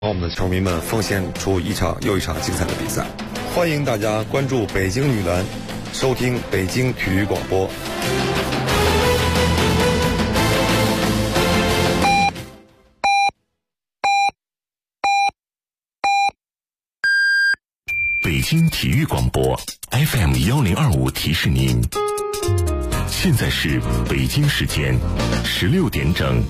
我们的球迷们奉献出一场又一场精彩的比赛。欢迎大家关注北京女篮，收听北京体育广播。 北京体育广播 FM1025提示您，现在是北京时间16点整。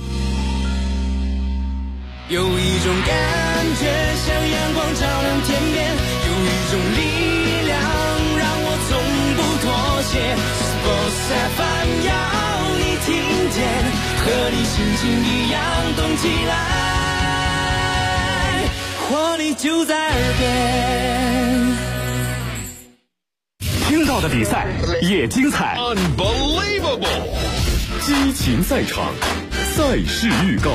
有一种感觉像阳光照亮天边，有一种力量让我从不妥协。Sports FM 要你听见，和你心情一样动起来，活力就在耳边。 听到的比赛也精彩 Unbelievable， 激情赛场，赛事预告。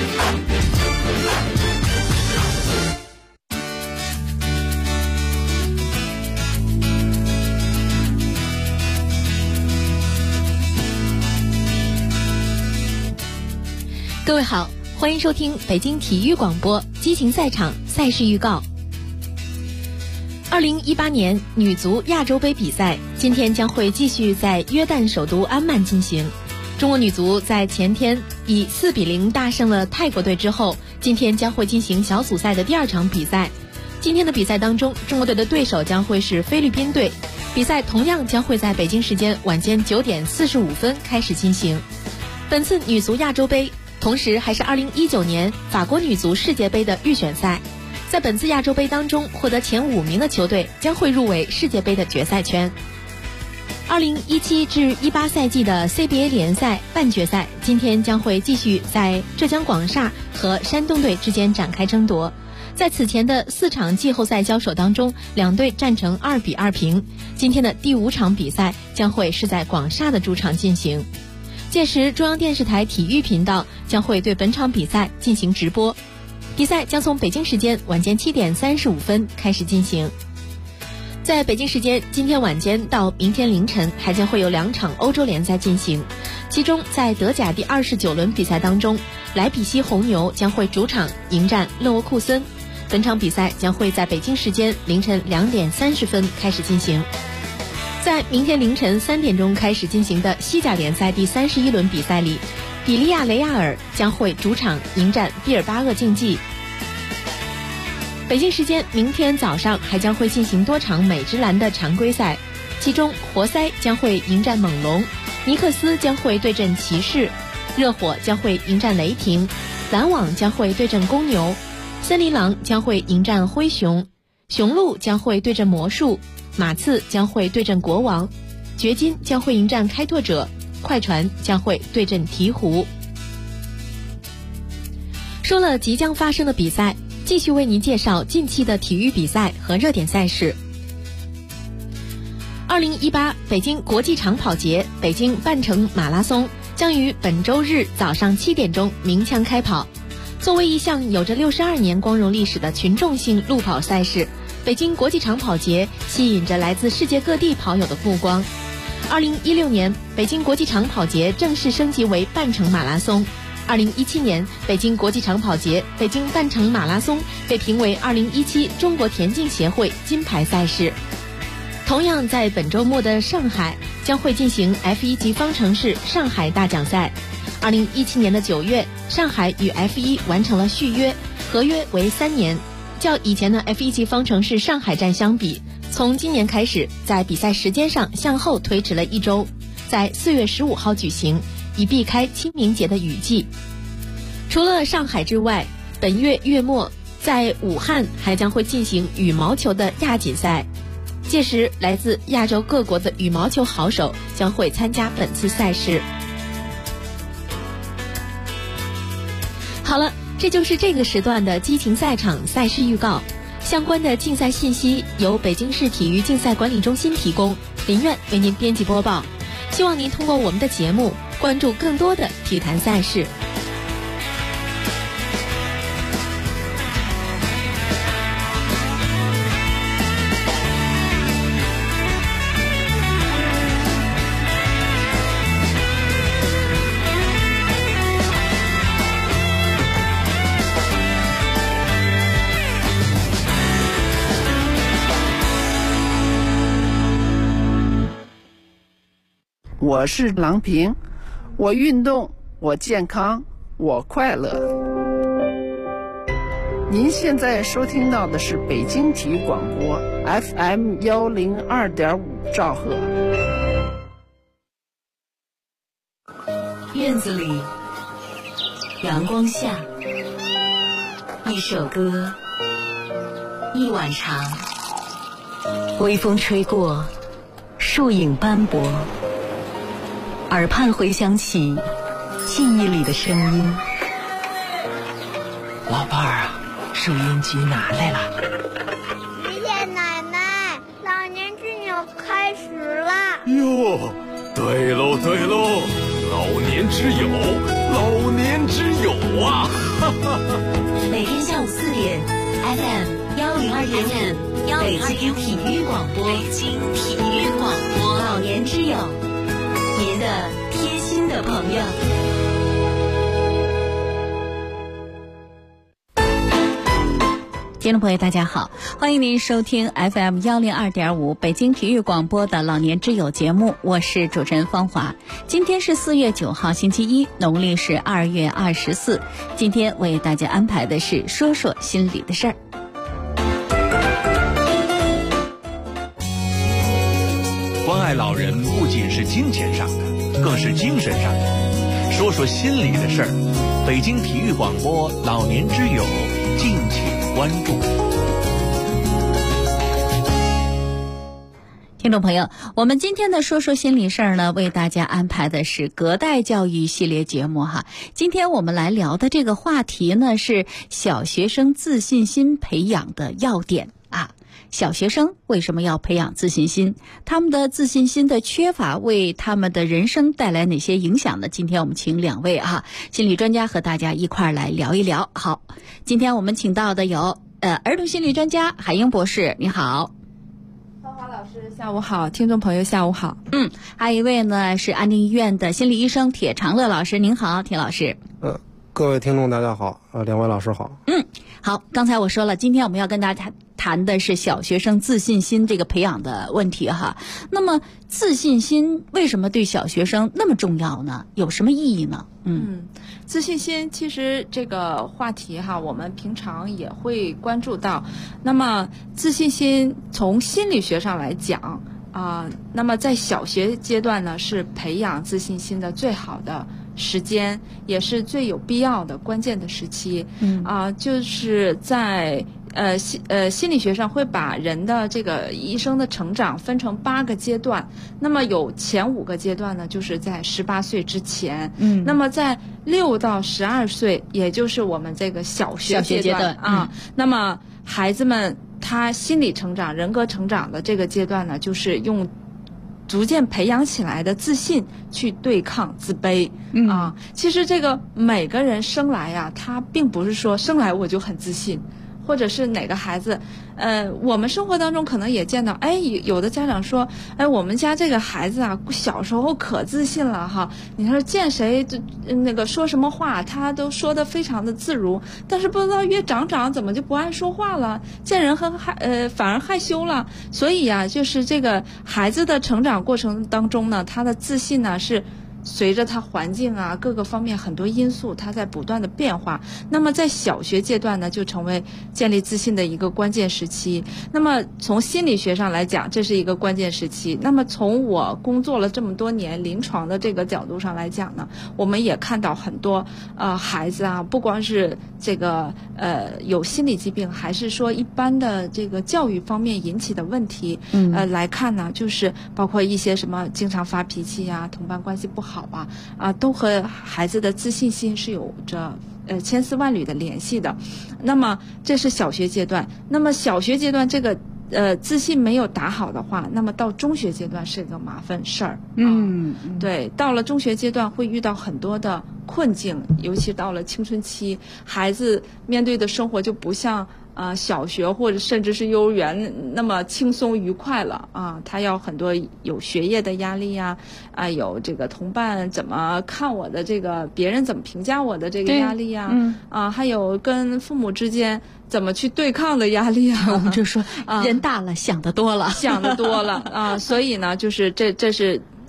各位好，欢迎收听北京体育广播激情赛场赛事预告。2018年女足亚洲杯比赛今天将会继续在约旦首都安曼进行。中国女足在前天以4-0大胜了泰国队之后，今天将会进行小组赛的第2场比赛。今天的比赛当中，中国队的对手将会是菲律宾队，比赛同样将会在北京时间晚间9点45分开始进行。本次女足亚洲杯同时还是2019年法国女足世界杯的预选赛，在本次亚洲杯当中获得前5名的球队将会入围世界杯的决赛圈。2017至18赛季的 CBA 联赛半决赛今天将会继续在浙江广厦和山东队之间展开争夺。在此前的4场季后赛交手当中，两队战成2-2平。今天的第5场比赛将会是在广厦的主场进行。届时中央电视台体育频道将会对本场比赛进行直播，比赛将从北京时间晚间7点35分开始进行。在北京时间今天晚间到明天凌晨还将会有2场欧洲联赛进行，其中在德甲第29轮比赛当中，莱比锡红牛将会主场迎战勒沃库森，本场比赛将会在北京时间凌晨2点30分开始进行。在明天凌晨3点钟开始进行的西甲联赛第31轮比赛里，比利亚雷亚尔将会主场迎战毕尔巴鄂竞技。北京时间明天早上还将会进行多场美职篮的常规赛，其中活塞将会迎战猛龙，尼克斯将会对阵骑士，热火将会迎战雷霆，篮网将会对阵公牛，森林狼将会迎战灰熊，雄鹿将会对阵魔术，马刺将会对阵国王，掘金将会迎战开拓者，快船将会对阵鹈鹕。说了即将发生的比赛，继续为您介绍近期的体育比赛和热点赛事。2018北京国际长跑节北京半程马拉松将于本周日早上7点钟鸣枪开跑。作为一项有着62年光荣历史的群众性路跑赛事，北京国际长跑节吸引着来自世界各地跑友的目光。2016年，北京国际长跑节正式升级为半程马拉松。2017年，北京国际长跑节北京半程马拉松被评为2017中国田径协会金牌赛事。同样在本周末的上海将会进行 F1 级方程式上海大奖赛。2017年的9月，上海与 F1 完成了续约，合约为3年。较以前的 F1 级方程式上海站相比，从今年开始在比赛时间上向后推迟了1周，在4月15号举行，以避开清明节的雨季。除了上海之外，本月月末在武汉还将会进行羽毛球的亚锦赛，届时来自亚洲各国的羽毛球好手将会参加本次赛事。好了，这就是这个时段的激情赛场赛事预告。相关的竞赛信息由北京市体育竞赛管理中心提供，林苑为您编辑播报。希望您通过我们的节目关注更多的体坛赛事。 我是郎平，我运动，我健康，我快乐。您现在收听到的是北京体育广播 FM 102.5兆赫。 院子里，阳光下，一首歌，一碗茶，微风吹过，树影斑驳，耳畔回响起记忆里的声音。 老伴儿啊，收音机拿来了。 爷爷奶奶，老年之友开始了。 哟，对喽对喽，老年之友，老年之友啊！ 每天下午4点 ，FM 102.5，北京体育广播，北京体育广播，老年之友，您的贴心的朋友。 听众朋友大家好，欢迎您收听 FM 102.5北京体育广播的老年之友节目，我是主持人芳华。今天是4月9号星期一，农历是2月24。今天为大家安排的是说说心里的事儿。 关爱老人不仅是金钱上的，更是精神上的。说说心里的事儿，北京体育广播老年之友，敬请关注。 听众朋友，我们今天的说说心里事儿呢，为大家安排的是隔代教育系列节目哈。今天我们来聊的这个话题呢，是小学生自信心培养的要点啊。小学生为什么要培养自信心？他们的自信心的缺乏为他们的人生带来哪些影响呢？今天我们请2位心理专家和大家一块儿来聊一聊。好，今天我们请到的有儿童心理专家海英博士，你好。 芳华老师下午好，听众朋友下午好。 还有一位呢是安定医院的心理医生铁长乐老师，您好，铁老师。 各位听众大家好，2位老师好。 好，刚才我说了，今天我们要跟大家谈的是小学生自信心这个培养的问题哈。那么自信心为什么对小学生那么重要呢？有什么意义呢？ 自信心其实这个话题我们平常也会关注到。那么自信心从心理学上来讲那么在小学阶段呢，是培养自信心的最好的时间，也是最有必要的关键的时期。就是在心理学上会把人的这个一生的成长分成8个阶段。那么有前5个阶段呢，就是在18岁之前。那么在6到12岁，也就是我们这个小学阶段那么孩子们他心理成长、人格成长的这个阶段呢，就是用逐渐培养起来的自信去对抗自卑。其实这个每个人生来他并不是说生来我就很自信，或者是哪个孩子我们生活当中可能也见到有的家长说我们家这个孩子小时候可自信了你说见谁就那个说什么话他都说得非常的自如，但是不知道越长怎么就不爱说话了，见人反而害羞了。所以就是这个孩子的成长过程当中呢，他的自信呢是随着他环境各个方面很多因素，他在不断的变化。那么在小学阶段呢，就成为建立自信的一个关键时期。那么从心理学上来讲，这是一个关键时期。那么从我工作了这么多年临床的这个角度上来讲呢，我们也看到很多孩子不光是这个有心理疾病，还是说一般的这个教育方面引起的问题来看呢，就是包括一些什么经常发脾气同伴关系不好都和孩子的自信心是有着千丝万缕的联系的。那么这是小学阶段。那么小学阶段这个自信没有打好的话，那么到中学阶段是一个麻烦事儿。对，到了中学阶段会遇到很多的困境，尤其到了青春期，孩子面对的生活就不像小学或者甚至是幼儿园那么轻松愉快了他要很多有学业的压力有这个同伴怎么看我的这个，别人怎么评价我的这个压力还有跟父母之间怎么去对抗的压力我们就说人大了想得多了所以呢就是这是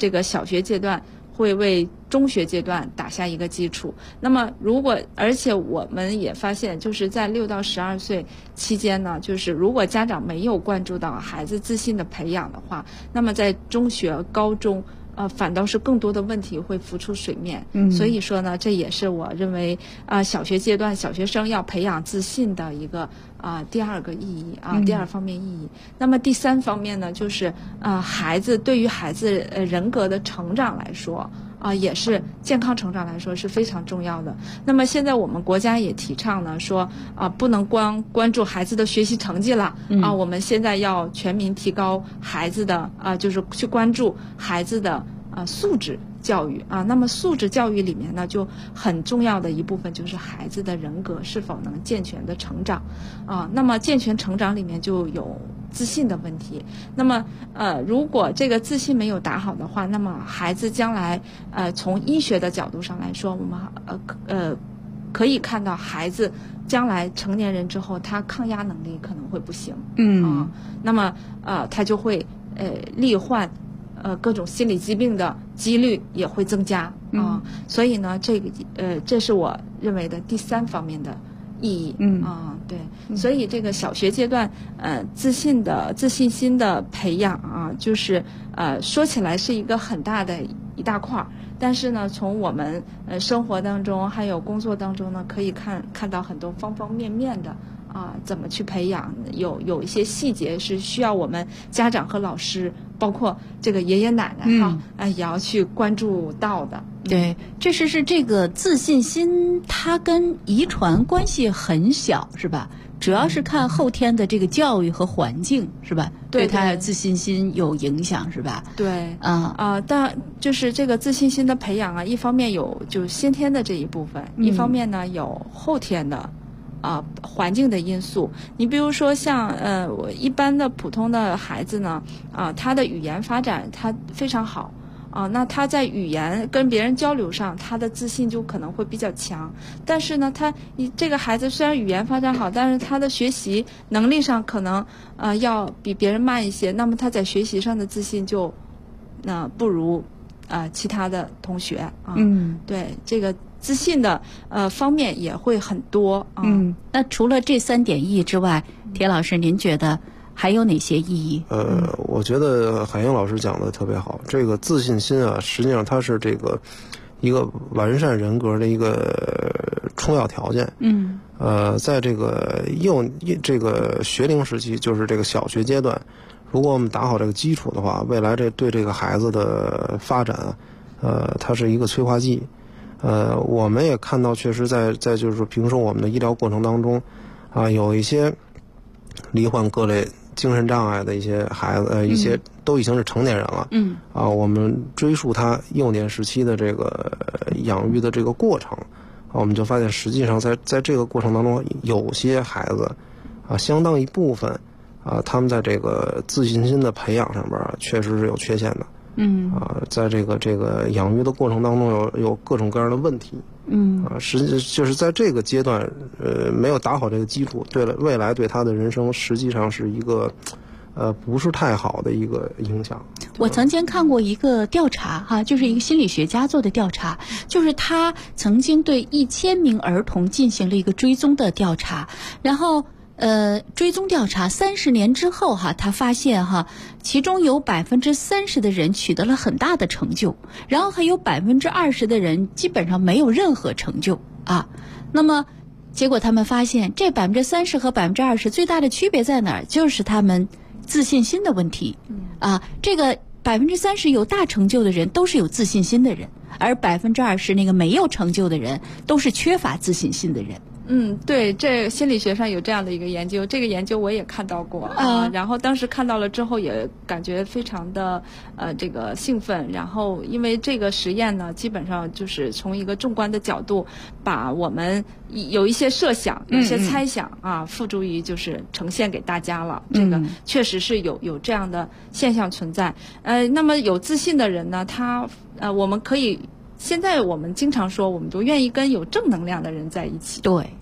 这个小学阶段会为中学阶段打下一个基础。那么而且我们也发现，就是在6到12岁期间呢，就是如果家长没有关注到孩子自信的培养的话，那么在中学、高中反倒是更多的问题会浮出水面。所以说呢，这也是我认为小学阶段小学生要培养自信的一个第二个意义第二方面意义。那么第3方面呢，就是对于孩子人格的成长来说也是健康成长来说是非常重要的。那么现在我们国家也提倡呢，说不能光关注孩子的学习成绩了我们现在要全民提高孩子的就是去关注孩子的素质教育那么素质教育里面呢，就很重要的一部分就是孩子的人格是否能健全的成长那么健全成长里面就有自信的问题。那么如果这个自信没有打好的话，那么孩子将来从医学的角度上来说，我们可以看到孩子将来成年人之后，他抗压能力可能会不行那么他就会罹患各种心理疾病的几率也会增加所以呢，这是我认为的第3方面的意义对。所以这个小学阶段自信心的培养就是说起来是一个很大的一大块，但是呢，从我们生活当中还有工作当中呢，可以看到很多方方面面的怎么去培养，有一些细节是需要我们家长和老师，包括这个爷爷奶奶也要去关注到的。 对，这个自信心，它跟遗传关系很小，是吧？主要是看后天的这个教育和环境，是吧？对他自信心有影响，是吧？ 对但就是这个自信心的培养一方面有就先天的这一部分，一方面呢有后天的环境的因素。你比如说像我一般的普通的孩子呢他的语言发展他非常好那他在语言跟别人交流上，他的自信就可能会比较强。但是呢，这个孩子虽然语言发展好，但是他的学习能力上可能要比别人慢一些，那么他在学习上的自信就不如其他的同学对，这个自信的方面也会很多那除了这3点意义之外，铁老师您觉得还有哪些意义？ 我觉得海英老师讲的特别好。这个自信心实际上它是一个完善人格的一个充要条件。在这个学龄时期，就是这个小学阶段，如果我们打好这个基础的话，未来对这个孩子的发展，它是一个催化剂。我们也看到，确实在就是平时我们的医疗过程当中，有一些罹患各类精神障碍的一些孩子，一些都已经是成年人了。我们追溯他幼年时期的这个养育的这个过程，我们就发现，实际上在这个过程当中，有些孩子相当一部分他们在这个自信心的培养上边确实是有缺陷的。在这个养育的过程当中有各种各样的问题。实际就是在这个阶段，没有打好这个基础，未来对他的人生实际上是一个不是太好的一个影响。 我曾经看过一个调查就是一个心理学家做的调查，就是他曾经对1000名儿童进行了一个追踪的调查，然后追踪调查30年之后他发现其中有30%的人取得了很大的成就，然后还有20%的人基本上没有任何成就那么结果他们发现，这30%和20%最大的区别在哪儿？就是他们自信心的问题这个30%有大成就的人都是有自信心的人，而20%那个没有成就的人都是缺乏自信心的人。 对，这心理学上有这样的一个研究，这个研究我也看到过然后当时看到了之后也感觉非常的这个兴奋。然后因为这个实验呢，基本上就是从一个纵观的角度，把我们有一些设想、有一些猜想付诸于就是呈现给大家了。这个确实是有这样的现象存在。那么有自信的人呢，我们可以。现在我们经常说，我们都愿意跟有正能量的人在一起。 对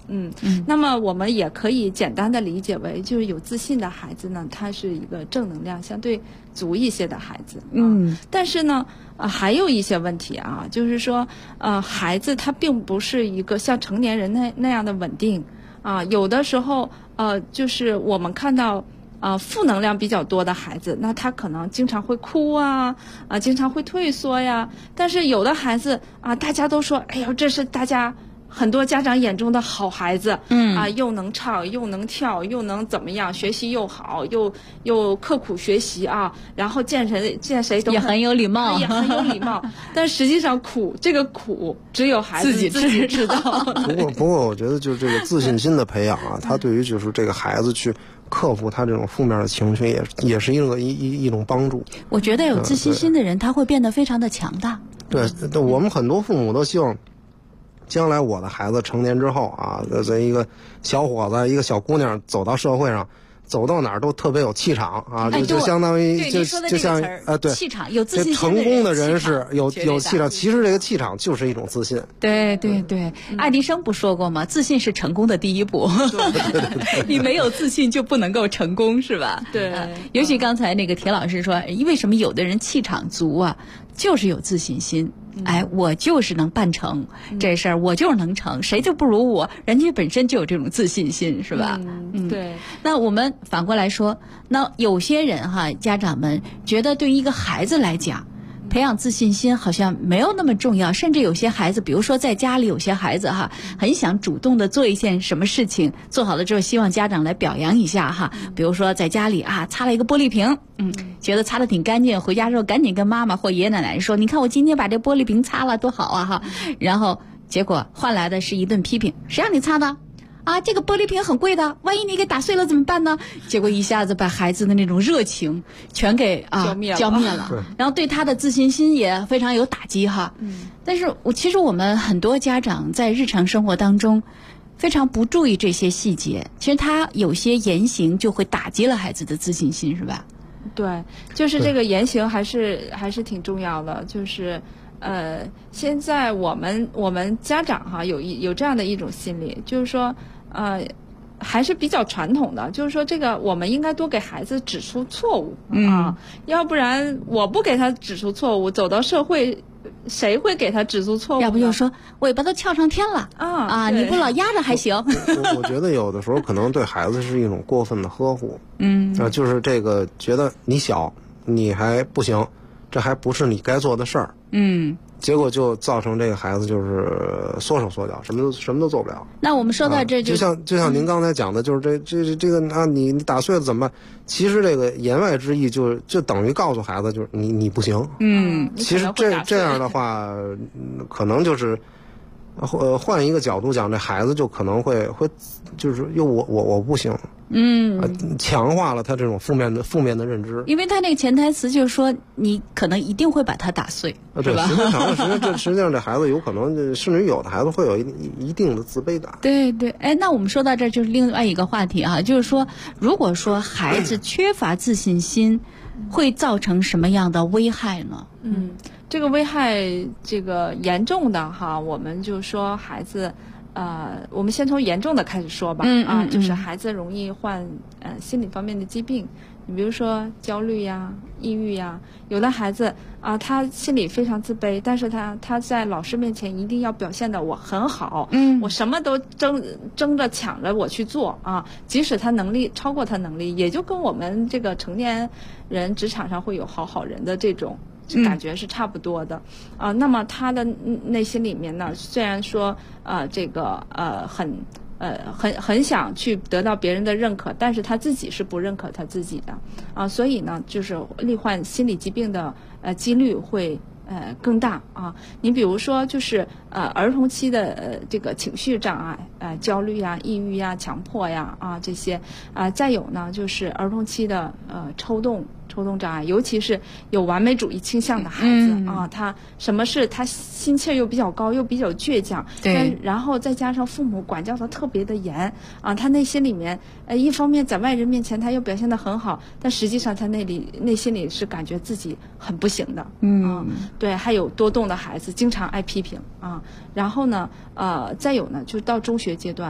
那么我们也可以简单的理解为，就是有自信的孩子呢，他是一个正能量相对足一些的孩子。但是呢，还有一些问题啊，就是说，孩子他并不是一个像成年人那样的稳定啊，有的时候就是我们看到。负能量比较多的孩子，那他可能经常会哭经常会退缩呀。但是有的孩子大家都说，哎呦，这是大家很多家长眼中的好孩子，又能唱又能跳又能怎么样，学习又好，又刻苦学习然后见谁都也很有礼貌， 也很有礼貌。但实际上这个苦只有孩子自己知道。 不过我觉得就是这个自信心的培养他对于就是这个孩子去克服他这种负面的情绪也是一种帮助。 我觉得有自信心的人他会变得非常的强大。 对，我们很多父母都希望将来我的孩子成年之后这一个小伙子一个小姑娘走到社会上，走到哪儿都特别有气场就相当于就像对气场有自信心成功的人士有气场，其实这个气场就是一种自信。 对，爱迪生不说过吗？自信是成功的第一步。你没有自信就不能够成功，是吧？ 对， 尤其刚才那个铁老师说，为什么有的人气场足就是有自信心。我就是能办成这事儿，我就是能成，谁就不如我，人家本身就有这种自信心，是吧？ 对。 那我们反过来说，那有些人家长们觉得对于一个孩子来讲，培养自信心好像没有那么重要，甚至有些孩子，比如说在家里，有些孩子很想主动的做一件什么事情，做好了之后希望家长来表扬一下比如说在家里擦了一个玻璃瓶，觉得擦得挺干净，回家之后赶紧跟妈妈或爷爷奶奶说，你看我今天把这玻璃瓶擦了多好然后结果换来的是一顿批评，谁让你擦的？这个玻璃瓶很贵的，万一你给打碎了怎么办呢？结果一下子把孩子的那种热情全给浇灭了，然后对他的自信心也非常有打击但是其实我们很多家长在日常生活当中非常不注意这些细节，其实他有些言行就会打击了孩子的自信心，是吧？ 对，就是这个言行还是挺重要的，就是现在我们家长有这样的一种心理，就是说还是比较传统的，就是说这个我们应该多给孩子指出错误要不然我不给他指出错误，走到社会谁会给他指出错误？ 要不就说尾巴都翘上天了你不老压着还行。 我觉得有的时候可能对孩子是一种过分的呵护，就是这个觉得你小你还不行，这还不是你该做的事儿，结果就造成这个孩子就是缩手缩脚，什么都做不了。 那我们说到这就像您刚才讲的，就是这个你打碎了怎么办？其实这个言外之意就等于告诉孩子，就是你不行。其实这样的话，可能就是换一个角度讲，这孩子就可能会就是我不行。强化了他这种负面的认知， 因为他那个潜台词就是说，你可能一定会把它打碎， 对，时间长了，实际上这孩子有可能，甚至于有的孩子会有一定的自卑感。 对，那我们说到这儿就是另外一个话题就是说，如果说孩子缺乏自信心，会造成什么样的危害呢？ 这个危害这个严重的我们就说孩子。我们先从严重的开始说吧。就是孩子容易患心理方面的疾病，你比如说焦虑呀、抑郁呀。有的孩子他心里非常自卑，但是他在老师面前一定要表现的我很好，我什么都争着抢着我去做即使他能力超过他能力，也就跟我们这个成年人职场上会有好人的这种感觉是差不多的那么他的内心里面呢，虽然说这个很想去得到别人的认可，但是他自己是不认可他自己的所以呢，就是罹患心理疾病的几率会更大你比如说就是儿童期的这个情绪障碍焦虑呀、抑郁呀、强迫呀这些再有呢就是儿童期的抽动障碍，尤其是有完美主义倾向的孩子他什么事他心气又比较高，又比较倔强， 对， 然后再加上父母管教的特别的严他内心里面一方面在外人面前他又表现得很好，但实际上他内心里是感觉自己很不行的对，还有多动的孩子经常爱批评然后呢再有呢就到中学阶段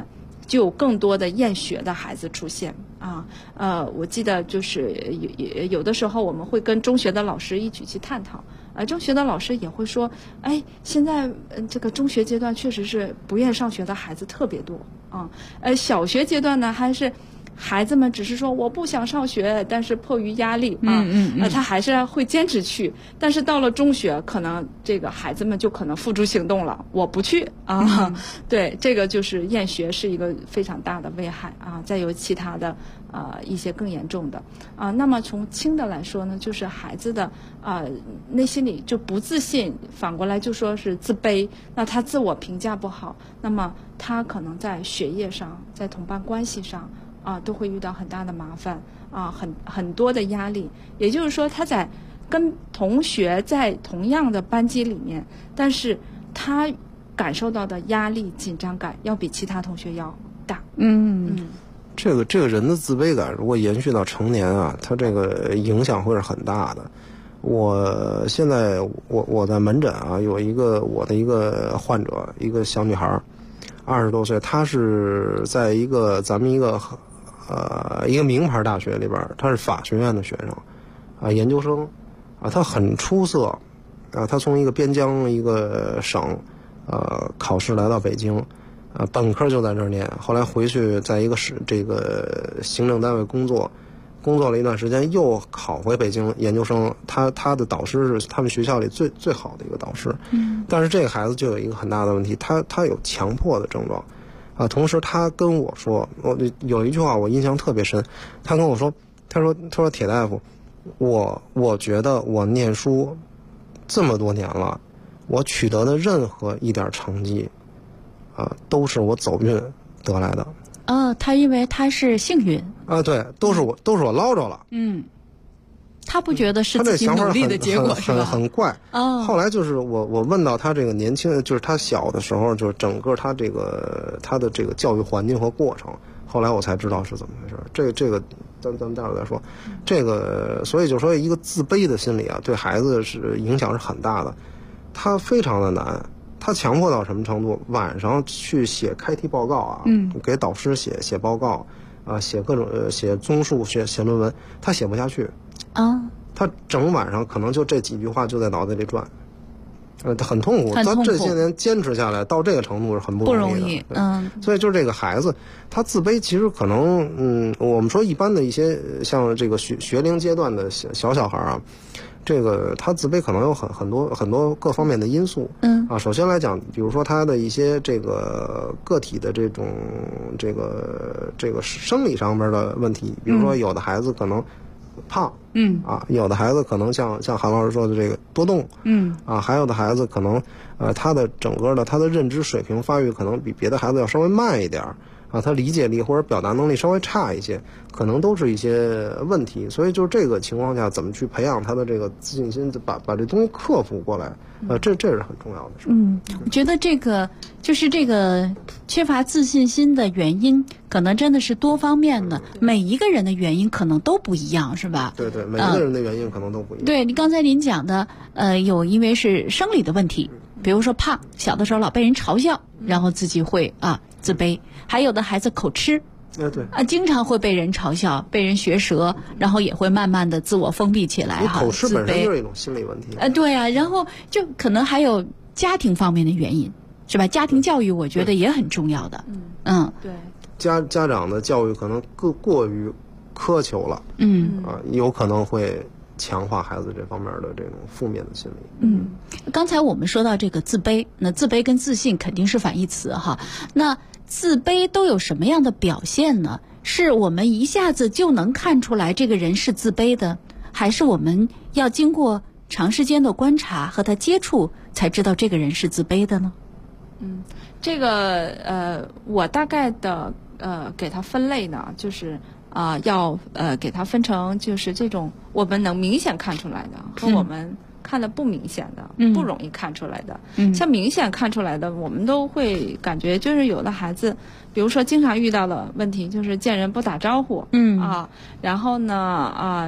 就有更多的厌学的孩子出现啊。我记得就是有的时候我们会跟中学的老师一起去探讨，中学的老师也会说，哎，现在这个中学阶段确实是不愿上学的孩子特别多啊。小学阶段呢，还是孩子们只是说我不想上学，但是迫于压力他还是会坚持去。但是到了中学，可能这个孩子们就可能付诸行动了，我不去啊。对，这个就是厌学是一个非常大的危害啊。再有其他的一些更严重的啊。那么从轻的来说呢，就是孩子的内心里就不自信，反过来就说是自卑，那他自我评价不好，那么他可能在学业上，在同伴关系上都会遇到很大的麻烦很多的压力。也就是说，他在跟同学在同样的班级里面，但是他感受到的压力、紧张感要比其他同学要大。 这个人的自卑感如果延续到成年啊，他这个影响会是很大的。我现在我在门诊啊，有我的一个患者，一个小女孩，20多岁，她是在咱们一个名牌大学里边，她是法学院的学生研究生她很出色她从一个边疆一个省考试来到北京本科就在这儿念，后来回去在一个这个行政单位工作了一段时间，又考回北京研究生。他的导师是他们学校里最好的一个导师。但是这个孩子就有一个很大的问题，他有强迫的症状同时他跟我说，我有一句话我印象特别深，他跟我说，他说铁大夫，我觉得我念书这么多年了，我取得的任何一点成绩都是我走运得来的。 他因为他是幸运对，都是我捞着了。 他不觉得是自己努力的结果，是吧？ 很怪。后来就是我问到他这个年轻，就是他小的时候，就是整个他的这个教育环境和过程，后来我才知道是怎么回事。这个咱们待会儿再说。这个所以就说一个自卑的心理对孩子是影响是很大的，他非常的难。他强迫到什么程度？晚上去写开题报告给导师写报告写各种写综述写论文，他写不下去他整晚上可能就这几句话就在脑袋里转很痛苦。他这些年坚持下来到这个程度是很不容易的。所以就是这个孩子他自卑，其实可能我们说一般的一些像这个学龄阶段的小孩这个他自卑可能有很多各方面的因素。首先来讲，比如说他的一些这个个体的这种这个生理上面的问题，比如说有的孩子可能胖，有的孩子可能像韩老师说的这个多动，还有的孩子可能他的整个的他的认知水平发育可能比别的孩子要稍微慢一点他理解力或者表达能力稍微差一些，可能都是一些问题。所以就是这个情况下，怎么去培养他的这个自信心，把这东西克服过来，这是很重要的事。 我觉得这个就是这个缺乏自信心的原因，可能真的是多方面的，每一个人的原因可能都不一样，是吧？ 对，每一个人的原因可能都不一样。 对，你刚才您讲的，有因为是生理的问题，比如说胖，小的时候老被人嘲笑，然后自己会自卑。还有的孩子口吃， 对经常会被人嘲笑，被人学舌，然后也会慢慢的自我封闭起来口吃本身就是一种心理问题。 对然后就可能还有家庭方面的原因，是吧？家庭教育我觉得也很重要的。 对， 家长的教育可能过于苛求了，有可能会强化孩子这方面的这种负面的心理。 刚才我们说到这个自卑，那自卑跟自信肯定是反义词哈。那自卑都有什么样的表现呢？是我们一下子就能看出来这个人是自卑的，还是我们要经过长时间的观察和他接触才知道这个人是自卑的呢？ 这个我大概的给他分类呢，就是要给他分成就是这种我们能明显看出来的和我们看的不明显的，不容易看出来的。像明显看出来的，我们都会感觉就是有的孩子，比如说经常遇到的问题就是见人不打招呼，然后呢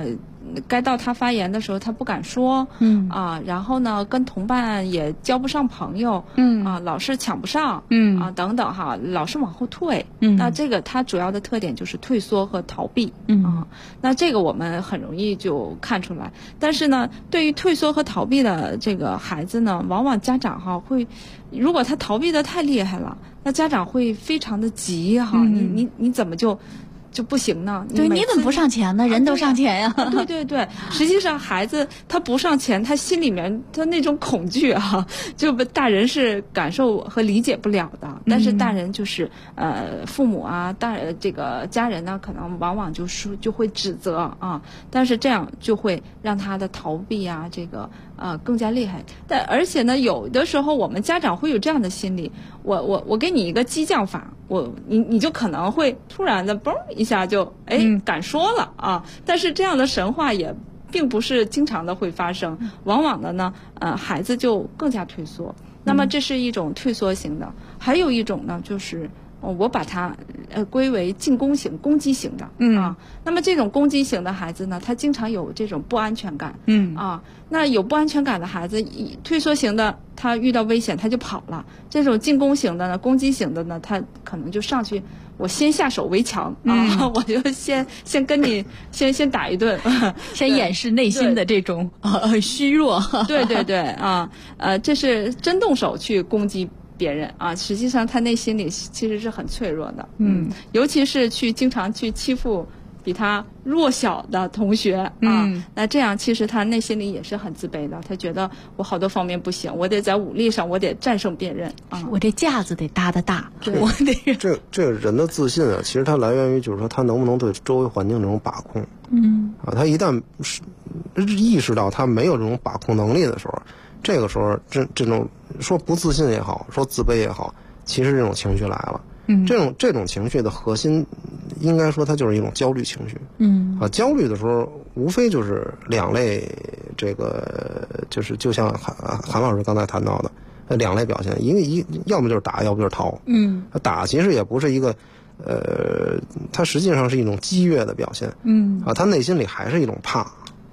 该到他发言的时候他不敢说，然后呢跟同伴也交不上朋友，老是抢不上，等等哈，老是往后退，那这个他主要的特点就是退缩和逃避，那这个我们很容易就看出来。但是呢，对于退缩和逃避的这个孩子呢，往往家长哈会，如果他逃避的太厉害了，那家长会非常的急哈，你怎么就不行呢？ 对，你怎么不上前呢？人都上前呀。 对对对，实际上孩子他不上前，他心里面他那种恐惧啊，就大人是感受和理解不了的。但是大人就是父母啊，这个家人呢，可能往往就会指责啊，但是这样就会让他的逃避啊，这个更加厉害。而且呢，有的时候我们家长会有这样的心理，我给你一个激将法，你就可能会突然的嘣一下就敢说了啊。但是这样的神话也并不是经常的会发生，往往的呢孩子就更加退缩。那么这是一种退缩型的，还有一种呢就是我把它归为进攻型、攻击型的那么这种攻击型的孩子呢，他经常有这种不安全感那有不安全感的孩子，退缩型的他遇到危险他就跑了，这种进攻型的呢、攻击型的呢，他可能就上去，我先下手为强我就先跟你先打一顿先掩饰内心的这种虚弱对对对这是真动手去攻击别人实际上他内心里其实是很脆弱的尤其是经常去欺负比他弱小的同学那这样其实他内心里也是很自卑的，他觉得我好多方面不行，我得在武力上我得战胜别人我这架子得搭得大，我得这个人的自信啊，其实它来源于就是说他能不能对周围环境这种把控他一旦意识到他没有这种把控能力的时候，这个时候这种说不自信也好，说自卑也好，其实这种情绪来了这种情绪的核心应该说它就是一种焦虑情绪焦虑的时候无非就是两类，这个就像韩老师刚才谈到的两类表现，要么就是打，要么就是逃打其实也不是一个它实际上是一种激越的表现他内心里还是一种怕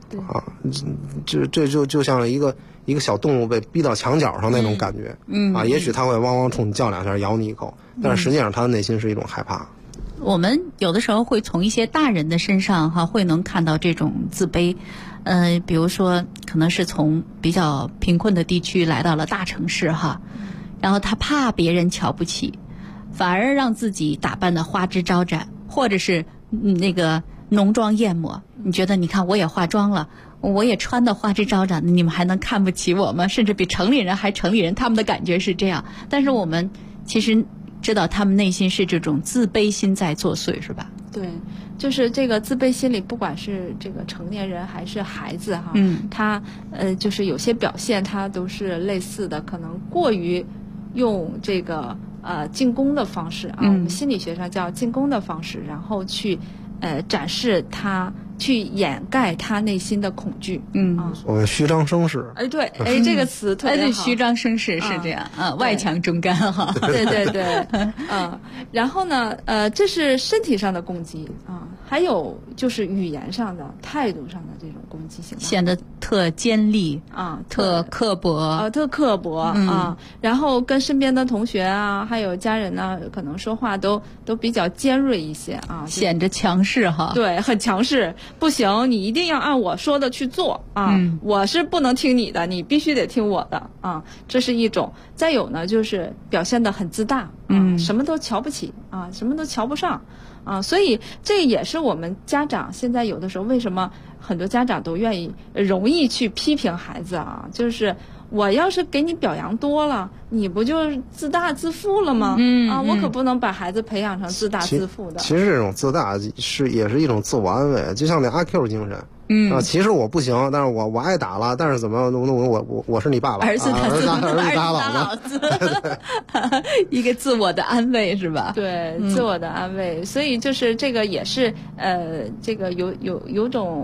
这就像一个小动物被逼到墙角上那种感觉也许他会汪汪冲你叫两下，咬你一口，但是实际上他的内心是一种害怕。 我们有的时候会从一些大人的身上会能看到这种自卑比如说可能是从比较贫困的地区来到了大城市然后他怕别人瞧不起，反而让自己打扮的花枝招展，或者是那个浓妆艳抹，你觉得你看我也化妆了，我也穿的花枝招展的，你们还能看不起我吗？甚至比城里人还城里人，他们的感觉是这样。但是我们其实知道他们内心是这种自卑心在作祟，是吧？ 对，就是这个自卑心理，不管是这个成年人还是孩子他就是有些表现他都是类似的，可能过于用这个进攻的方式我们心理学上叫进攻的方式，然后去展示他，去掩盖他内心的恐惧我们虚张声势对这个词特别好虚张声势是这样外强中干对对对然后呢这是身体上的攻击还有就是语言上的、态度上的这种攻击性， 显得特尖利特刻薄特刻薄然后跟身边的同学还有家人呢，可能说话都比较尖锐一些显着强势对，很强势，不行，你一定要按我说的去做我是不能听你的，你必须得听我的这是一种。再有呢，就是表现得很自大什么都瞧不起什么都瞧不上所以这也是我们家长现在有的时候为什么很多家长都容易去批评孩子就是我要是给你表扬多了，你不就是自大自负了吗我可不能把孩子培养成自大自负的。 其实这种自大也是一种自我安慰，就像那阿 Q 精神其实我不行，但是我挨打了，但是怎么我是你爸爸， 儿子打老子一个自我的安慰是吧？ 对，自我的安慰。所以就是这个也是这个有种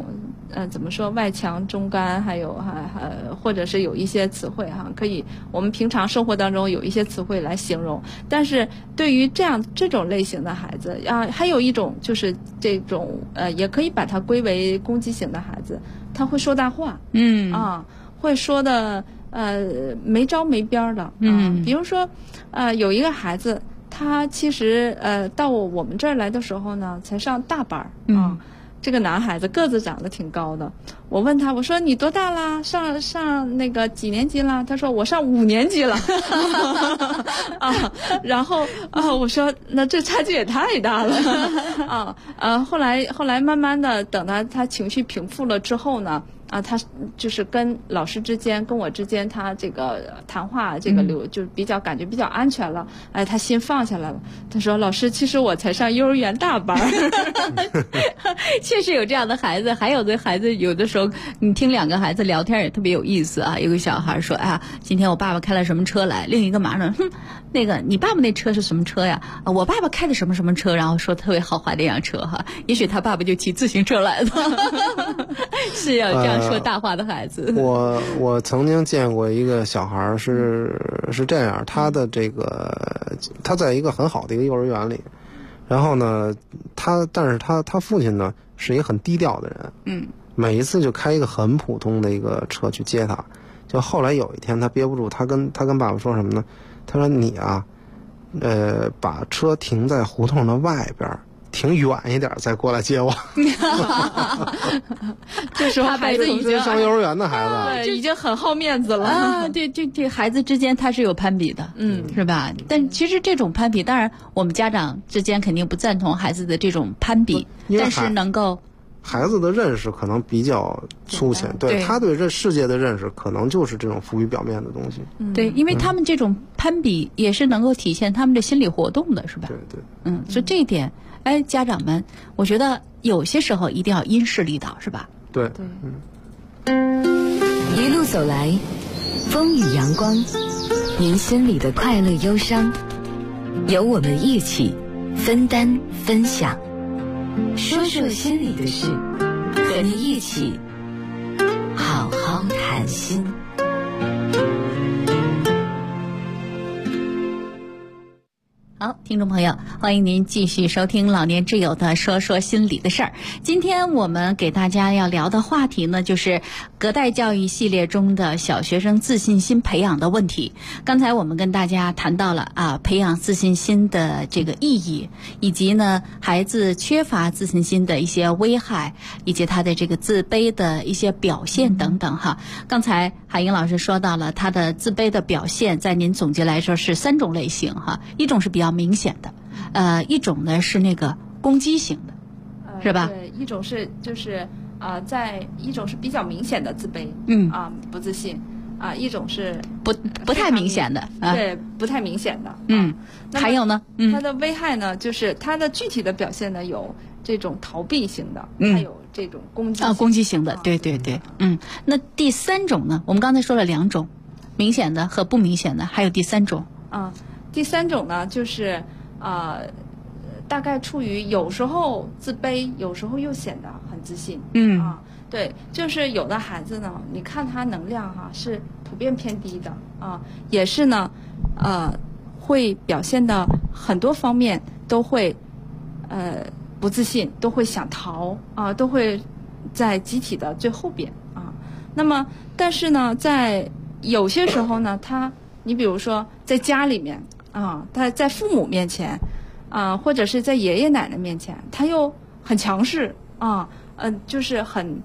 怎么说外强中干，还有或者是有一些词汇可以我们平常生活当中有一些词汇来形容。但是对于这种类型的孩子还有一种就是这种也可以把它归为攻击型的孩子，他会说大话，会说的没招没边的，比如说有一个孩子，他其实到我们这儿来的时候呢，才上大班这个男孩子个子长得挺高的，我问他，我说你多大啦？上那个几年级啦？他说我上5年级了。然后我说那这差距也太大了后来慢慢的等他情绪平复了之后呢，他就是跟老师之间跟我之间他这个谈话这个就是感觉比较安全了，他心放下来了。他说老师，其实我才上幼儿园大班。 确实有这样的孩子，还有的孩子有的时候你听2个孩子聊天也特别有意思有个小孩说今天我爸爸开了什么车来，另一个马上那个你爸爸那车是什么车呀？我爸爸开的什么什么车，然后说特别豪华的一辆车也许他爸爸就骑自行车来的。是要这样说大话的孩子。 我曾经见过一个小孩是这样，他在一个很好的一个幼儿园里，然后呢但是他父亲呢是一个很低调的人，每一次就开一个很普通的一个车去接他。就后来有一天他憋不住，他跟爸爸说什么呢？他说你把车停在胡同的外边，停远一点再过来接我。 这时候孩子已经上幼儿园的孩子对，已经很好面子了对，这孩子之间他是有攀比的，是吧？但其实这种攀比，当然我们家长之间肯定不赞同孩子的这种攀比，但是能够孩子的认识可能比较粗浅，对他对这世界的认识可能就是这种浮于表面的东西。 对，因为他们这种攀比也是能够体现他们的心理活动的，是吧？ 对， 所以这一点，家长们，我觉得有些时候一定要因势利导，是吧？ 对， 一路走来，风雨阳光，您心里的快乐忧伤，由我们一起分担分享。说说心里的事，和您一起好好谈心。 好，听众朋友，欢迎您继续收听老年之友的说说心里的事儿。今天我们给大家要聊的话题呢，就是隔代教育系列中的小学生自信心培养的问题。刚才我们跟大家谈到了培养自信心的这个意义，以及呢孩子缺乏自信心的一些危害，以及他的这个自卑的一些表现等等刚才海英老师说到了他的自卑的表现，在您总结来说是3种类型一种是比较明显的，一种呢是那个攻击型的，是吧？ 对，一种是就是一种是比较明显的自卑，不自信一种是不太明显的， 对，不太明显的， 还有呢， 它的危害呢，就是它的具体的表现呢有这种逃避型的，还有这种攻击型的，对，那第3种呢？我们刚才说了2种，明显的和不明显的，还有第3种第3种呢，就是大概处于有时候自卑，有时候又显得很自信。对，就是有的孩子呢，你看他能量是普遍偏低的也是呢会表现的很多方面都会不自信，都会想逃都会在集体的最后边那么但是呢，在有些时候呢，你比如说在家里面他在父母面前或者是在爷爷奶奶面前，他又很强势就是很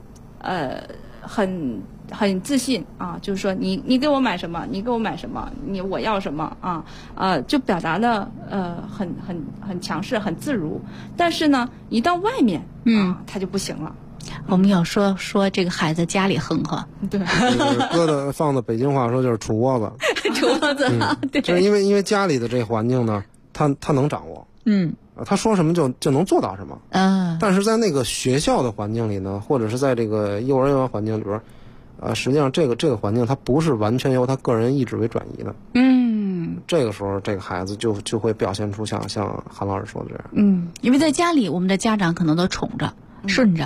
自信就是说你给我买什么，你给我买什么，我要什么就表达的很强势，很自如。但是呢，一到外面他就不行了。 我们要说这个孩子家里哼哈， 对， 搁的放的北京话说就是杵窝子， 杵窝子对， 就是因为家里的这环境呢，他能掌握，他说什么就能做到什么，但是在那个学校的环境里呢，或者是在这个幼儿园环境里边，实际上这个环境它不是完全由他个人意志为转移的，这个时候这个孩子就会表现出像韩老师说的这样， 因为在家里我们的家长可能都宠着顺着。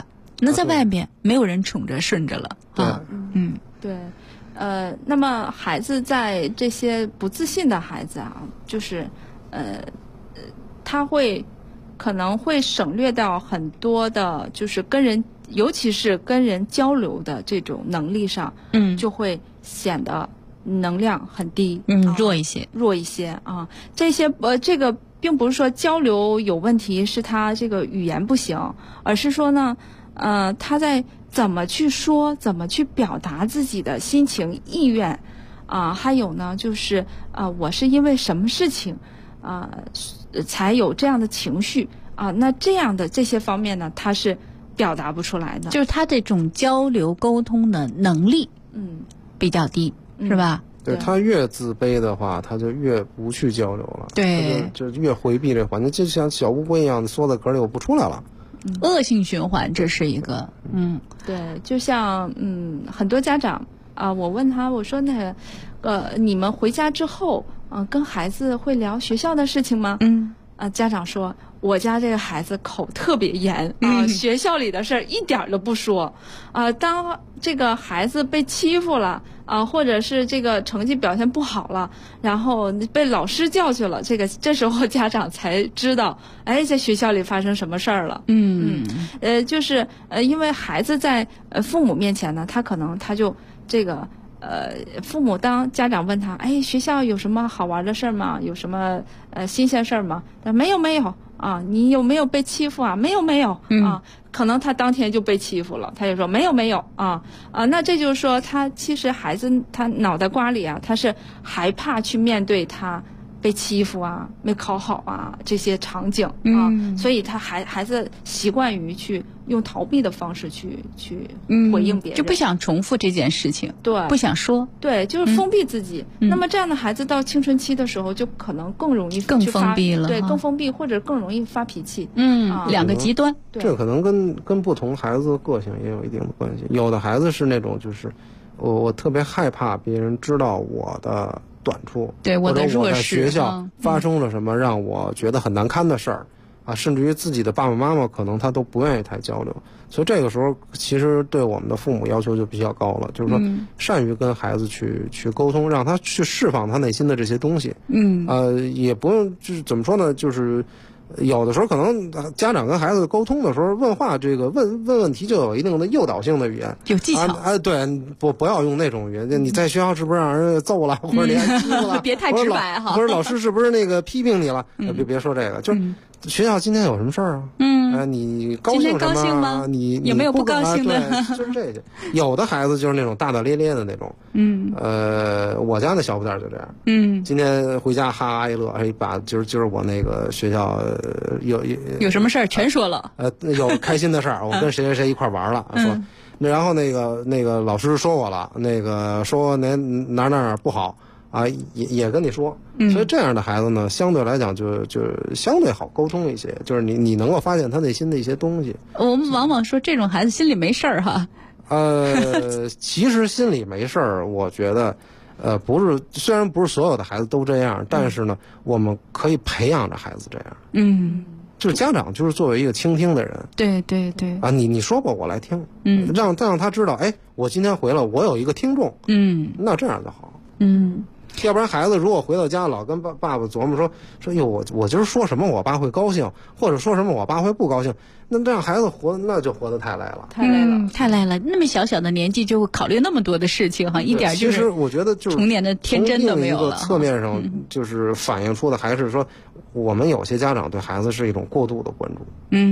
那在外面没有人宠着顺着了啊。 对，那么孩子在这些不自信的孩子啊，就是他可能会省略掉很多的，就是尤其是跟人交流的这种能力上，就会显得能量很低， 弱一些啊。这个并不是说交流有问题，是他这个语言不行，而是说呢，他在怎么去说，怎么去表达自己的心情、意愿啊，还有呢，就是我是因为什么事情才有这样的情绪啊？那这样的这些方面呢，他是表达不出来的， 就是他这种交流沟通的能力，比较低，是吧？ 对，他越自卑的话，他就越不去交流了， 对， 就越回避这环境，就像小乌龟一样，缩在壳里我不出来了。 恶性循环，这是一个， 对，就像很多家长我问他，我说你们回家之后跟孩子会聊学校的事情吗？家长说我家这个孩子口特别严学校里的事儿一点都不说当这个孩子被欺负了或者是这个成绩表现不好了，然后被老师叫去了，这时候家长才知道，在学校里发生什么事儿了。就是因为孩子在父母面前呢，他就这个父母当家长问他，学校有什么好玩的事儿吗？有什么新鲜事儿吗？没有你有没有被欺负啊？没有可能他当天就被欺负了，他就说没有那这就是说他其实孩子他脑袋瓜里他是害怕去面对他被欺负没考好这些场景所以他孩子习惯于去用逃避的方式去回应别人， 就不想重复这件事情， 对， 不想说， 对，就是封闭自己。那么这样的孩子到青春期的时候，就可能更容易更封闭了， 对，更封闭或者更容易发脾气。 两个极端， 这可能跟不同孩子的个性也有一定的关系。有的孩子是那种就是我特别害怕别人知道我的短处， 对我的弱势， 或者我在学校发生了什么让我觉得很难堪的事儿甚至于自己的爸爸妈妈可能他都不愿意太交流，所以这个时候其实对我们的父母要求就比较高了，就是说善于跟孩子去沟通，让他去释放他内心的这些东西。也不用就是怎么说呢，就是有的时候可能家长跟孩子沟通的时候问话，这个问问题就有一定的诱导性的语言， 有技巧对，不要用那种语言。你在学校是不是让人揍了，或者你还欺负了？ 别太直白或者老师是不是那个批评你了？别说这个，就是学校今天有什么事儿你高兴什么吗？ 你有没有不高兴的？ 对，就是这些。有的孩子就是那种大大咧咧的那种。我家那小不点就这样。今天回家哈哈一乐，把今儿我那个学校有什么事儿全说了。 有开心的事儿，我跟谁谁谁一块玩了，说。然后那个老师说我了，那个说哪不好。也跟你说，所以这样的孩子呢，相对来讲就相对好沟通一些，就是你能够发现他内心的一些东西。 我们往往说这种孩子心里没事儿哈。 其实心里没事儿，我觉得，不是，虽然不是所有的孩子都这样，但是呢，我们可以培养着孩子这样。就是家长就是作为一个倾听的人。 对你说过我来听，让他知道，我今天回来我有一个听众，那这样就好。要不然孩子如果回到家老跟爸爸琢磨说哟我今儿说什么我爸会高兴，或者说什么我爸会不高兴，那这样孩子那就活得太累了， 太累了。那么小小的年纪就考虑那么多的事情一点就是。 其实我觉得就是童年的天真都没有了。 从另一个侧面上就是反映出的还是说，我们有些家长对孩子是一种过度的关注，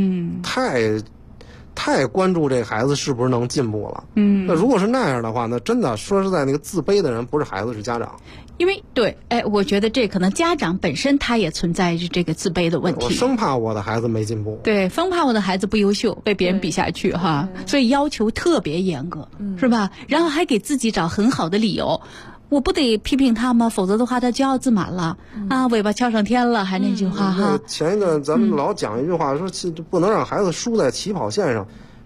太关注这个孩子是不是能进步了。那如果是那样的话，那真的说实在，那个自卑的人不是孩子是家长。 因为我觉得这可能家长本身他也存在着这个自卑的问题。 我生怕我的孩子没进步， 对，生怕我的孩子不优秀，被别人比下去哈，所以要求特别严格，是吧？然后还给自己找很好的理由。我不得批评他吗？否则的话，他骄傲自满了尾巴翘上天了，还那句话哈。 前一段咱们老讲一句话，说不能让孩子输在起跑线上。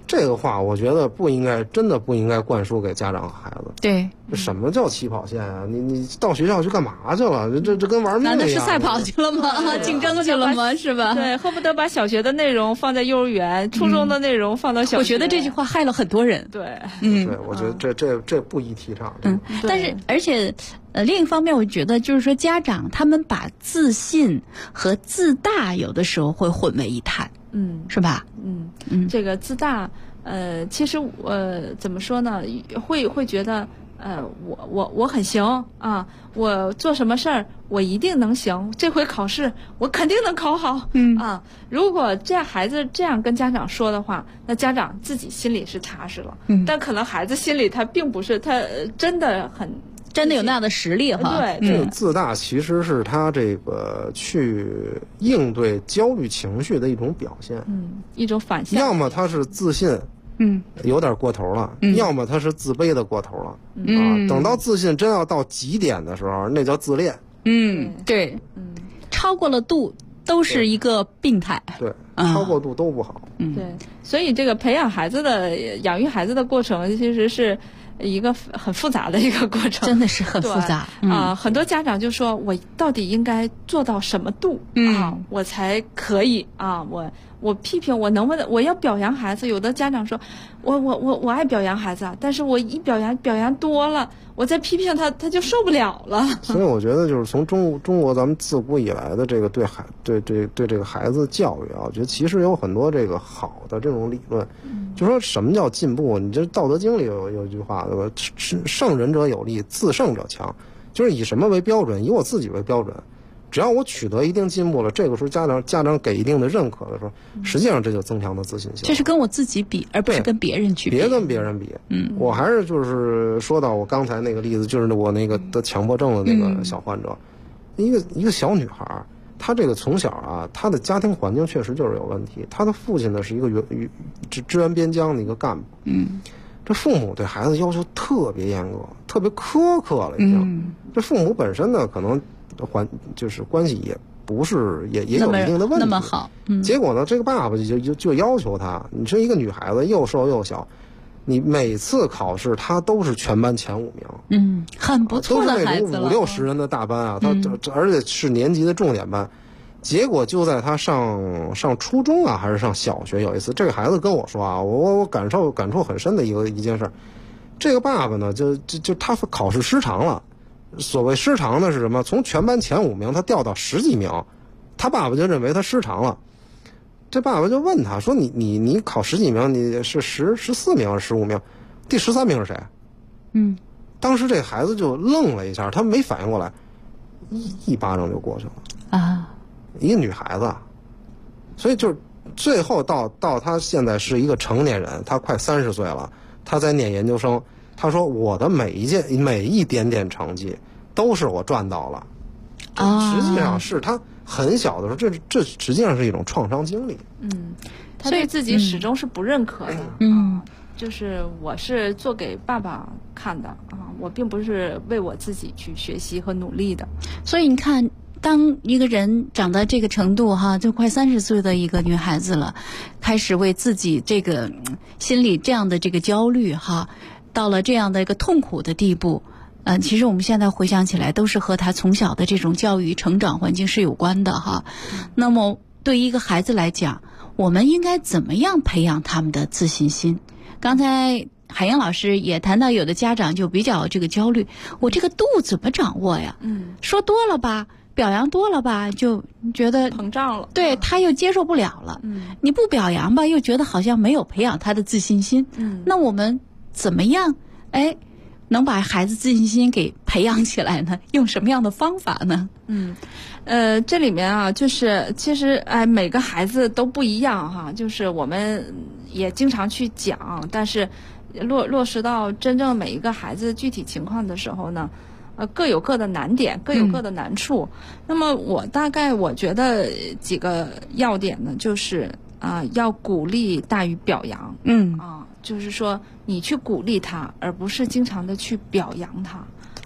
这个话我觉得不应该，真的不应该灌输给家长和孩子。 对， 什么叫起跑线啊？你到学校去干嘛去了？这跟玩命一样。 难道是赛跑去了吗？竞争去了吗？是吧？ 对，恨不得把小学的内容放在幼儿园，初中的内容放到小学。 我觉得这句话害了很多人。 对， 对，我觉得这不宜提倡。 但是而且另一方面，我觉得就是说家长他们把自信和自大有的时候会混为一谈。是吧？ 这个自大，其实怎么说呢？会觉得，我很行啊，我做什么事儿我一定能行，这回考试我肯定能考好。啊，如果这样孩子这样跟家长说的话，那家长自己心里是踏实了。但可能孩子心里他并不是，他真的有那样的实力哈。 对， 这个自大其实是他这个去应对焦虑情绪的一种表现， 一种反向。 要么他是自信，有点过头了；要么他是自卑的过头了。等到自信真要到极点的时候，那叫自恋。 对，超过了度都是一个病态。 对，超过度都不好。 对，所以这个培养孩子的、养育孩子的过程，其实是一个很复杂的一个过程， 真的是很复杂很多家长就说，我到底应该做到什么度我才可以我批评我能不能，我要表扬孩子。有的家长说，我爱表扬孩子，但是我一表扬多了，我再批评他就受不了了。 所以我觉得就是从中国咱们自古以来的这个对这个孩子教育我觉得其实有很多这个好的这种理论。就说什么叫进步？你这《道德经》里有一句话，对吧？胜人者有力，自胜者强。就是以什么为标准？以我自己为标准。只要我取得一定进步了，这个时候家长给一定的认可的时候，实际上这就增强了自信心。 这是跟我自己比，而不是跟别人去比。 别跟别人比。我还是就是说到我刚才那个例子，就是我那个得强迫症的那个小患者，一个小女孩，她这个从小她的家庭环境确实就是有问题。她的父亲呢是一个支援边疆的一个干部。这父母对孩子要求特别严格，特别苛刻了已经。这父母本身呢可能就是关系也不是也有一定的问题， 那么好。 结果呢，这个爸爸就要求他，你是一个女孩子，又瘦又小，你每次考试他都是全班前5 名。很不错的孩子了。 都是那种50-60人的大班他而且是年级的重点班。结果就在他上初中还是上小学，有一次这个孩子跟我说我感受很深的一件事。这个爸爸呢就他考试失常了。所谓失常的是什么？从全班前5名他掉到10几名，他爸爸就认为他失常了。这爸爸就问他说：“你考10几名，你是14名还是15名？第13名是谁？”当时这孩子就愣了一下，他没反应过来，一巴掌就过去了一个女孩子，所以就是最后到他现在是一个成年人，他快30岁了，他在念研究生。他说：“我的每一点点成绩都是我赚到了。”实际上是他很小的时候，这实际上是一种创伤经历。 他对自己始终是不认可的。就是我是做给爸爸看的我并不是为我自己去学习和努力的。 所以你看，当一个人长到这个程度就快30岁的一个女孩子了，开始为自己这个心里这样的这个焦虑到了这样的一个痛苦的地步，其实我们现在回想起来，都是和他从小的这种教育成长环境是有关的那么对于一个孩子来讲，我们应该怎么样培养他们的自信心？刚才海英老师也谈到，有的家长就比较这个焦虑，我这个度怎么掌握呀？说多了吧，表扬多了吧，就觉得膨胀了， 对他又接受不了了。你不表扬吧，又觉得好像没有培养他的自信心。那我们怎么样能把孩子自信心给培养起来呢？用什么样的方法呢？ 这里面就是其实每个孩子都不一样就是我们也经常去讲，但是落实到真正每一个孩子具体情况的时候呢，各有各的难点，各有各的难处。那么我觉得几个要点呢，就是要鼓励大于表扬。就是说你去鼓励他，而不是经常的去表扬他。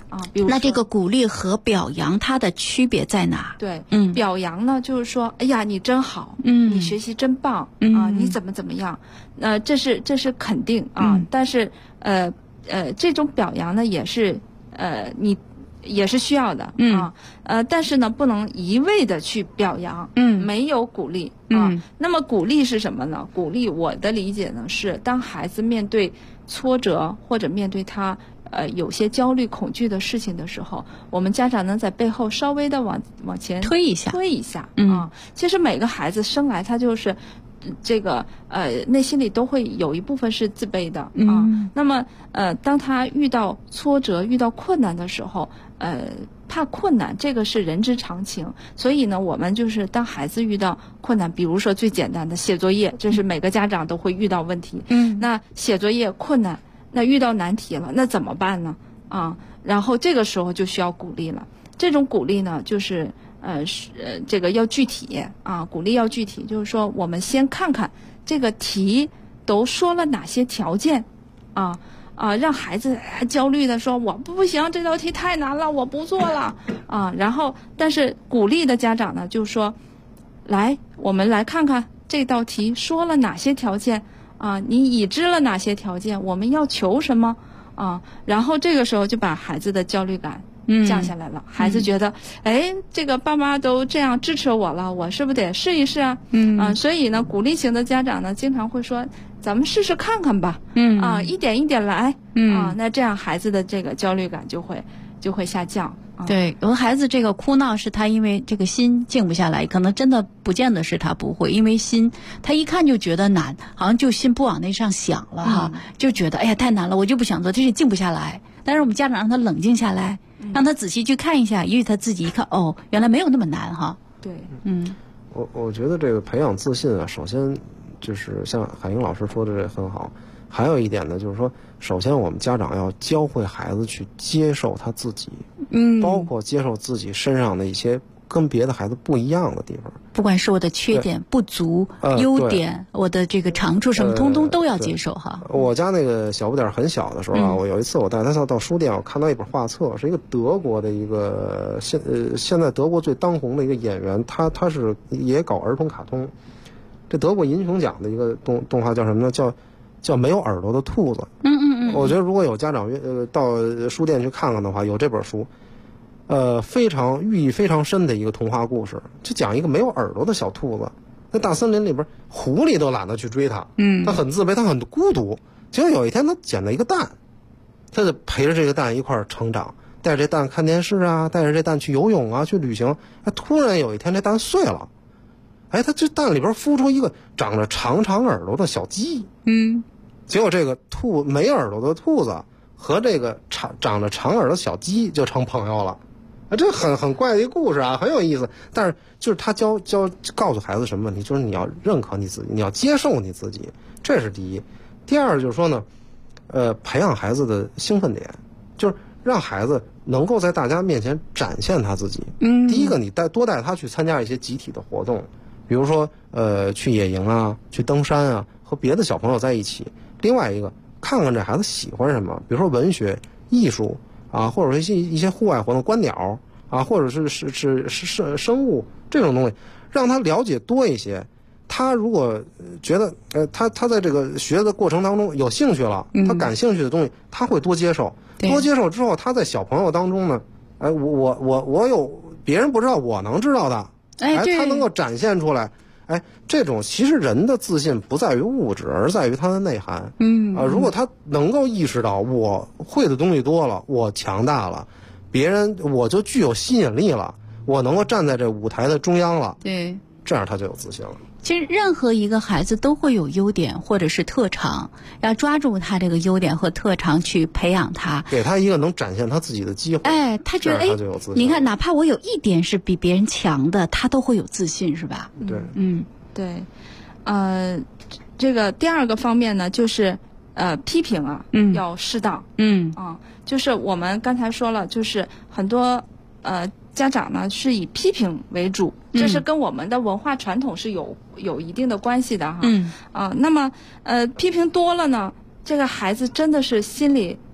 比如说那这个鼓励和表扬它的区别在哪？ 对，表扬呢就是说，哎呀，你真好，你学习真棒，你怎么样，这是肯定啊，但是这种表扬呢也是你也是需要的但是呢不能一味的去表扬，没有鼓励那么鼓励是什么呢？鼓励我的理解呢是，当孩子面对挫折或者面对他有些焦虑恐惧的事情的时候，我们家长能在背后稍微的往前推一下其实每个孩子生来他就是这个内心里都会有一部分是自卑的那么当他遇到挫折遇到困难的时候怕困难，这个是人之常情，所以呢我们就是当孩子遇到困难，比如说最简单的写作业，这是每个家长都会遇到问题那写作业困难，那遇到难题了，那怎么办呢然后这个时候就需要鼓励了。这种鼓励呢就是这个要具体鼓励要具体，就是说我们先看看这个题都说了哪些条件让孩子焦虑的说我不行，这道题太难了，我不做了然后但是鼓励的家长呢就说，来我们来看看这道题说了哪些条件你已知了哪些条件，我们要求什么然后这个时候就把孩子的焦虑感降下来了，孩子觉得这个爸妈都这样支持我了，我是不是得试一试所以呢鼓励型的家长呢经常会说，咱们试试看看吧一点一点来那这样孩子的这个焦虑感就会下降对，有的孩子这个哭闹是他因为这个心静不下来，可能真的不见得是他不会，因为心他一看就觉得难，好像就心不往那上想了就觉得哎呀太难了，我就不想做，这是静不下来。但是我们家长让他冷静下来让他仔细去看一下，也许他自己一看原来没有那么难对我觉得这个培养自信首先就是像海英老师说的这很好，还有一点呢就是说，首先我们家长要教会孩子去接受他自己包括接受自己身上的一些跟别的孩子不一样的地方， 不管是我的缺点不足优点我的这个长处什么通通都要接受我家那个小不点很小的时候我有一次我带他到书店，我看到一本画册，是一个德国的一个现在德国最当红的一个演员，他是也搞儿童卡通，这德国银熊奖的一个动画叫什么呢？叫没有耳朵的兔子。我觉得如果有家长到书店去看看的话，有这本书，非常寓意非常深的一个童话故事，就讲一个没有耳朵的小兔子，在大森林里边，狐狸都懒得去追它，它很自卑，它很孤独。结果有一天，它捡了一个蛋，它就陪着这个蛋一块儿成长，带着这蛋看电视带着这蛋去游泳去旅行。突然有一天，这蛋碎了。它这蛋里边孵出一个长着长长耳朵的小鸡，结果这个没耳朵的兔子和这个长着长耳朵的小鸡就成朋友了，这很怪的一个故事很有意思。但是就是他告诉孩子什么问题，就是你要认可你自己，你要接受你自己，这是第一。第二就是说呢，培养孩子的兴奋点，就是让孩子能够在大家面前展现他自己。第一个，你多带他去参加一些集体的活动。比如说去野营去登山和别的小朋友在一起。另外一个，看看这孩子喜欢什么，比如说文学、艺术或者是一些户外活动，观鸟或者是生物这种东西，让他了解多一些。他如果觉得他在这个学的过程当中有兴趣了，他感兴趣的东西，他会多接受。多接受之后，他在小朋友当中呢，我有别人不知道，我能知道的。他能够展现出来，这种其实人的自信不在于物质，而在于他的内涵。如果他能够意识到我会的东西多了，我强大了，别人我就具有吸引力了，我能够站在这舞台的中央了， 对， 这样他就有自信了。 其实任何一个孩子都会有优点或者是特长，要抓住他这个优点和特长去培养他， 给他一个能展现他自己的机会。 他觉得你看，哪怕我有一点是比别人强的，他都会有自信，是吧？ 对， 对，这个第二个方面呢，就是批评要适当，就是我们刚才说了，就是很多家长呢是以批评为主，这是跟我们的文化传统是有一定的关系的那么批评多了呢，这个孩子真的是心里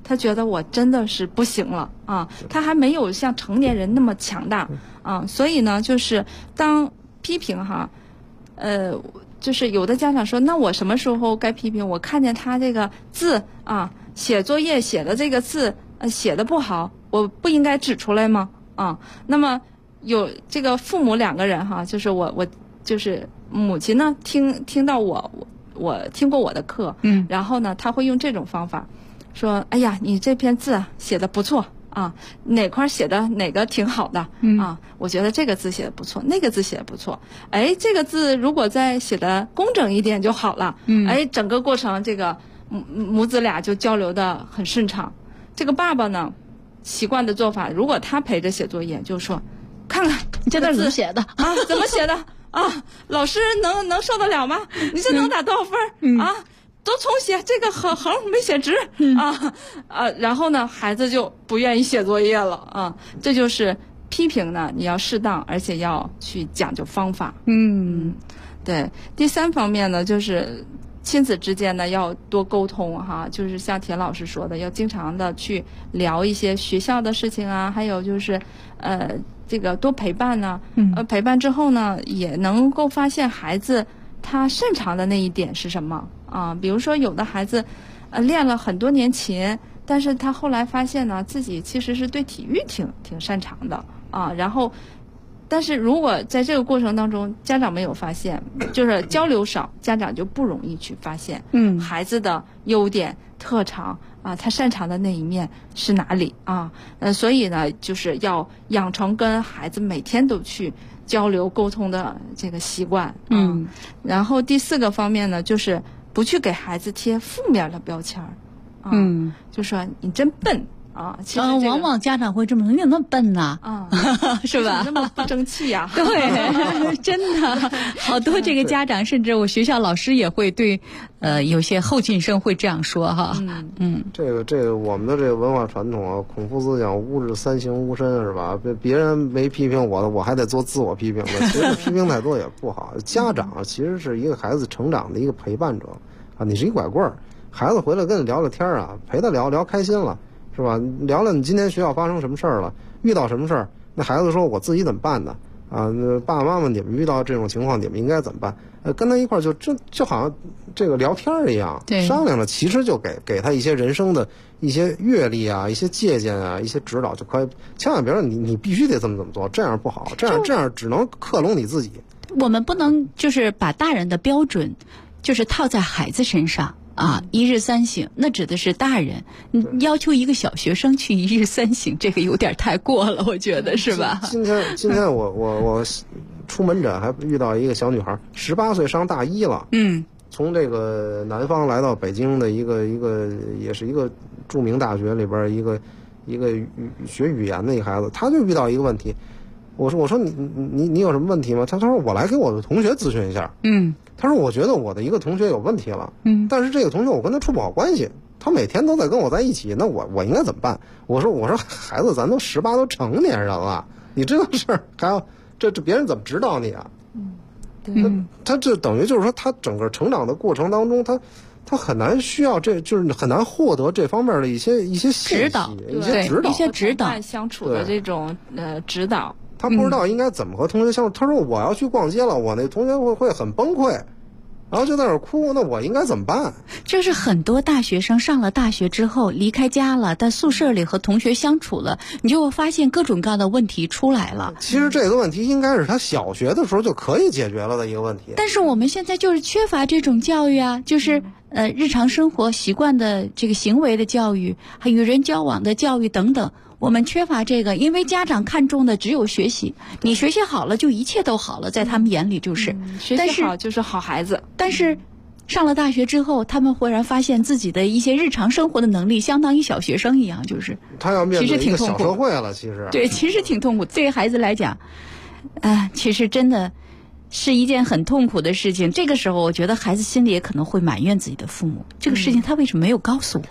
他觉得我真的是不行了啊，他还没有像成年人那么强大啊，所以呢，就是当批评哈，就是有的家长说，那我什么时候该批评？我看见他这个字啊，写作业写的这个字写的不好，我不应该指出来吗？啊，那么有这个父母两个人哈，就是我就是母亲呢，听到我听过我的课，然后呢，他会用这种方法说，哎呀，你这篇字写的不错。啊，哪块写的哪个挺好的啊？我觉得这个字写的不错，那个字写的不错。哎，这个字如果再写的工整一点就好了。哎，整个过程这个母子俩就交流的很顺畅。这个爸爸呢，习惯的做法，如果他陪着写作业，就说，看看你这字怎么写的啊？怎么写的啊？老师能受得了吗？你这能打多少分啊？都重写，这个横没写直然后呢，孩子就不愿意写作业了啊。这就是批评呢，你要适当，而且要去讲究方法。对。第三方面呢，就是亲子之间呢要多沟通哈，就是像田老师说的，要经常的去聊一些学校的事情啊，还有就是这个多陪伴呢。陪伴之后呢，也能够发现孩子他擅长的那一点是什么。比如说有的孩子，练了很多年琴，但是他后来发现呢，自己其实是对体育挺擅长的啊。然后，但是如果在这个过程当中，家长没有发现，就是交流少，家长就不容易去发现，孩子的优点、特长啊，他擅长的那一面是哪里啊？所以呢，就是要养成跟孩子每天都去交流沟通的这个习惯。然后第四个方面呢，就是不去给孩子贴负面的标签就说你真笨啊。其实往往家长会这么说，你怎么那么笨呢？是吧？ 那么不争气呀？ 对，真的好多这个家长，甚至我学校老师也会对有些后进生会这样说哈。 这个我们的这个文化传统啊，孔夫子讲吾日三省吾身是吧？别人没批评我的，我还得做自我批评的。其实批评太多也不好。家长其实是一个孩子成长的一个陪伴者啊，你是一拐棍儿，孩子回来跟你聊聊天啊，陪他聊开心了。是吧？聊聊你今天学校发生什么事儿了，遇到什么事儿？那孩子说我自己怎么办呢？啊，爸爸妈妈你们遇到这种情况，你们应该怎么办？跟他一块儿就好像这个聊天一样，商量了，其实就给他一些人生的一些阅历啊，一些借鉴啊，一些指导就可以。千万别说你必须得这么做，这样不好，这样只能克隆你自己。 我们不能就是把大人的标准就是套在孩子身上。一日三省，那指的是大人。你要求一个小学生去一日三省，这个有点太过了，我觉得是吧？ 今天我出门诊还遇到一个小女孩，18岁上大一了。从这个南方来到北京的一个也是一个著名大学里边一个学语言的一个孩子，他就遇到一个问题。我说你有什么问题吗？他说我来给我的同学咨询一下。他说我觉得我的一个同学有问题了。但是这个同学我跟他处不好关系，他每天都在跟我在一起，那我应该怎么办？我说孩子，咱都18都成年人了，你这个事儿还要这别人怎么指导你啊？他这等于就是说他整个成长的过程当中，他很难需要就是很难获得这方面的一些指导， 一些指导相处的这种指导。 他不知道应该怎么和同学相处。他说我要去逛街了，我那同学会很崩溃，然后就在那儿哭，那我应该怎么办？ 就是很多大学生上了大学之后离开家了，在宿舍里和同学相处了，你就会发现各种各样的问题出来了。 其实这个问题应该是他小学的时候就可以解决了的一个问题。 但是我们现在就是缺乏这种教育啊，就是日常生活习惯的这个行为的教育，还与人交往的教育等等。我们缺乏这个，因为家长看重的只有学习，你学习好了就一切都好了，在他们眼里就是。 学习好就是好孩子。 但是上了大学之后，他们忽然发现自己的一些日常生活的能力相当于小学生一样，就是他要面对一个小社会了，其实对，其实挺痛苦。对于孩子来讲，其实真的是一件很痛苦的事情。这个时候，我觉得孩子心里也可能会埋怨自己的父母，这个事情他为什么没有告诉我？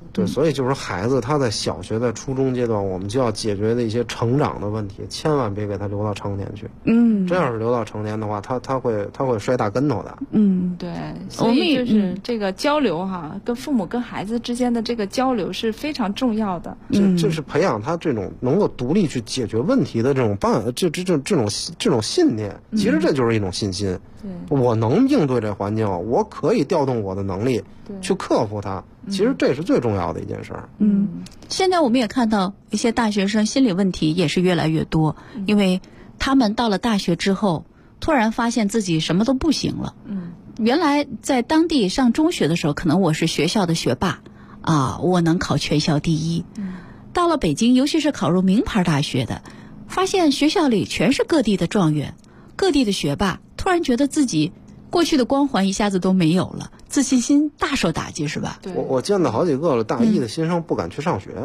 对，所以就是孩子他在小学、在初中阶段，我们就要解决的一些成长的问题，千万别给他留到成年去。真要是留到成年的话，他会摔大跟头的。 对，所以就是这个交流哈，跟父母跟孩子之间的这个交流是非常重要的。 这是培养他这种能够独立去解决问题的这种这种信念。其实这就是一种信心。我能应对这环境，我可以调动我的能力去克服它。其实这是最重要的一件事儿。 现在我们也看到一些大学生心理问题也是越来越多，因为他们到了大学之后，突然发现自己什么都不行了。原来在当地上中学的时候，可能我是学校的学霸啊，我能考全校第一。到了北京，尤其是考入名牌大学的，发现学校里全是各地的状元，各地的学霸，突然觉得自己过去的光环一下子都没有了，自信心大受打击，是吧？ 我见到好几个了，大一的新生不敢去上学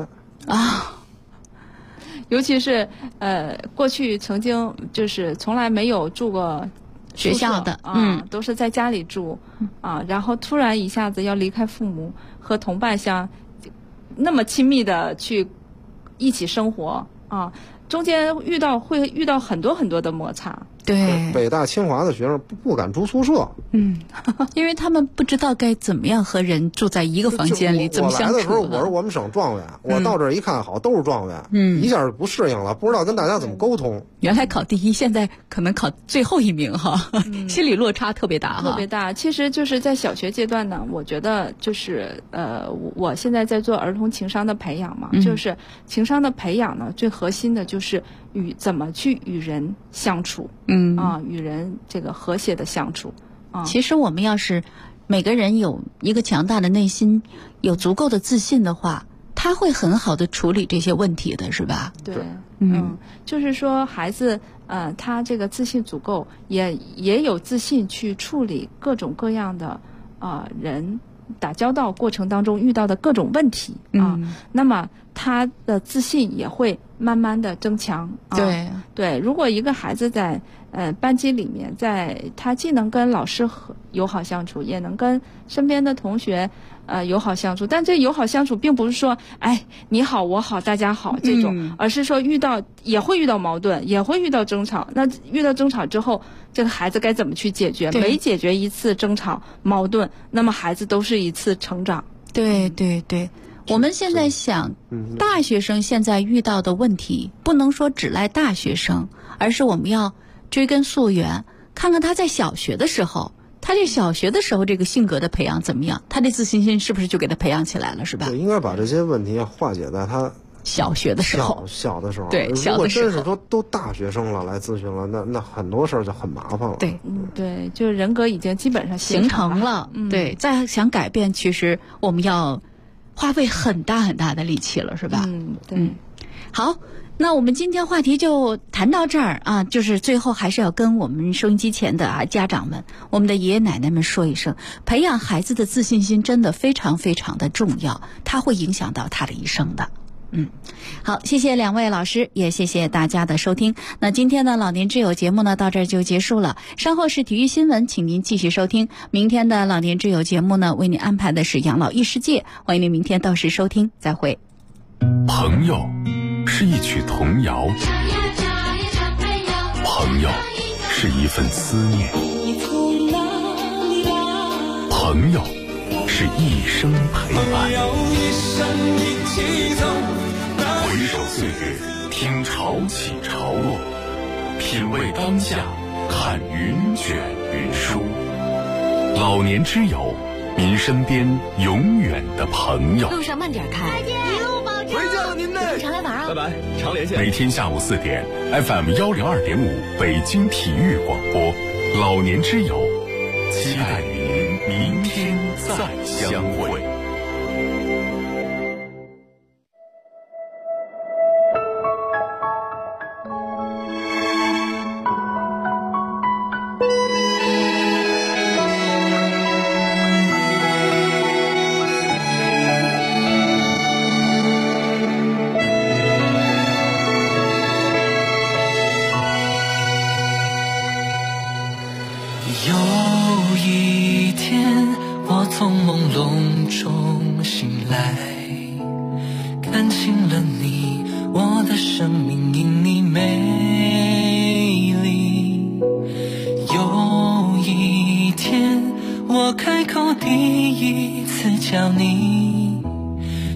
尤其是过去曾经就是从来没有住过学校的都是在家里住然后突然一下子要离开父母，和同伴相那么亲密的去一起生活中间会遇到很多很多的摩擦。 对， 北大清华的学生不敢住宿舍， 因为他们不知道该怎么样和人住在一个房间里，怎么相处。 我来的时候我是我们省状元，我到这儿一看，好都是状元，一下就不适应了，不知道跟大家怎么沟通。 原来考第一，现在可能考最后一名心理落差特别大特别大。其实就是在小学阶段呢，我觉得就是我现在在做儿童情商的培养嘛，就是情商的培养呢，最核心的就是怎么去与人相处。与人这个和谐的相处其实我们要是每个人有一个强大的内心，有足够的自信的话，他会很好的处理这些问题的，是吧？ 对，就是说孩子他这个自信足够，也有自信去处理各种各样的人打交道过程当中遇到的各种问题那么他的自信也会慢慢的增强。对，如果一个孩子在班级里面，他既能跟老师友好相处，也能跟身边的同学友好相处，但这友好相处并不是说你好我好大家好这种，而是说也会遇到矛盾，也会遇到争吵。那遇到争吵之后，这个孩子该怎么去解决？每解决一次争吵矛盾，那么孩子都是一次成长。 对，我们现在想，大学生现在遇到的问题，不能说只赖大学生，而是我们要追根溯源，看看他在小学的时候，这个性格的培养怎么样，他的自信心是不是就给他培养起来了，是吧？ 对，应该把这些问题化解在他小学的时候， 小的时候。 对， 如果真是说都大学生了来咨询了，那很多事儿就很麻烦了。 对，就是人格已经基本上形成了。对，再想改变，其实我们要花费很大很大的力气了，是吧？ 对。 好，那我们今天话题就谈到这儿就是最后还是要跟我们收音机前的家长们，我们的爷爷奶奶们说一声，培养孩子的自信心真的非常非常的重要，它会影响到他的一生的。好，谢谢两位老师，也谢谢大家的收听。那今天的老年之友节目呢，到这儿就结束了。稍后是体育新闻，请您继续收听。明天的老年之友节目呢，为您安排的是养老异世界，欢迎您明天到时收听，再会。 朋友是一曲童谣，朋友是一份思念，朋友是一生陪伴。回首岁月，听潮起潮落，品味当下，看云卷云舒。老年之友，您身边永远的朋友。 路上慢点开，一路保重。 回见了您呢， 常来玩啊！ 拜拜，常联系。 每天下午4点 ，FM 102.5北京体育广播，老年之友，期待与您明天再相会。 有一天，我从朦胧中醒来。 看清了你，我的生命因你美丽。有一天我开口第一次叫你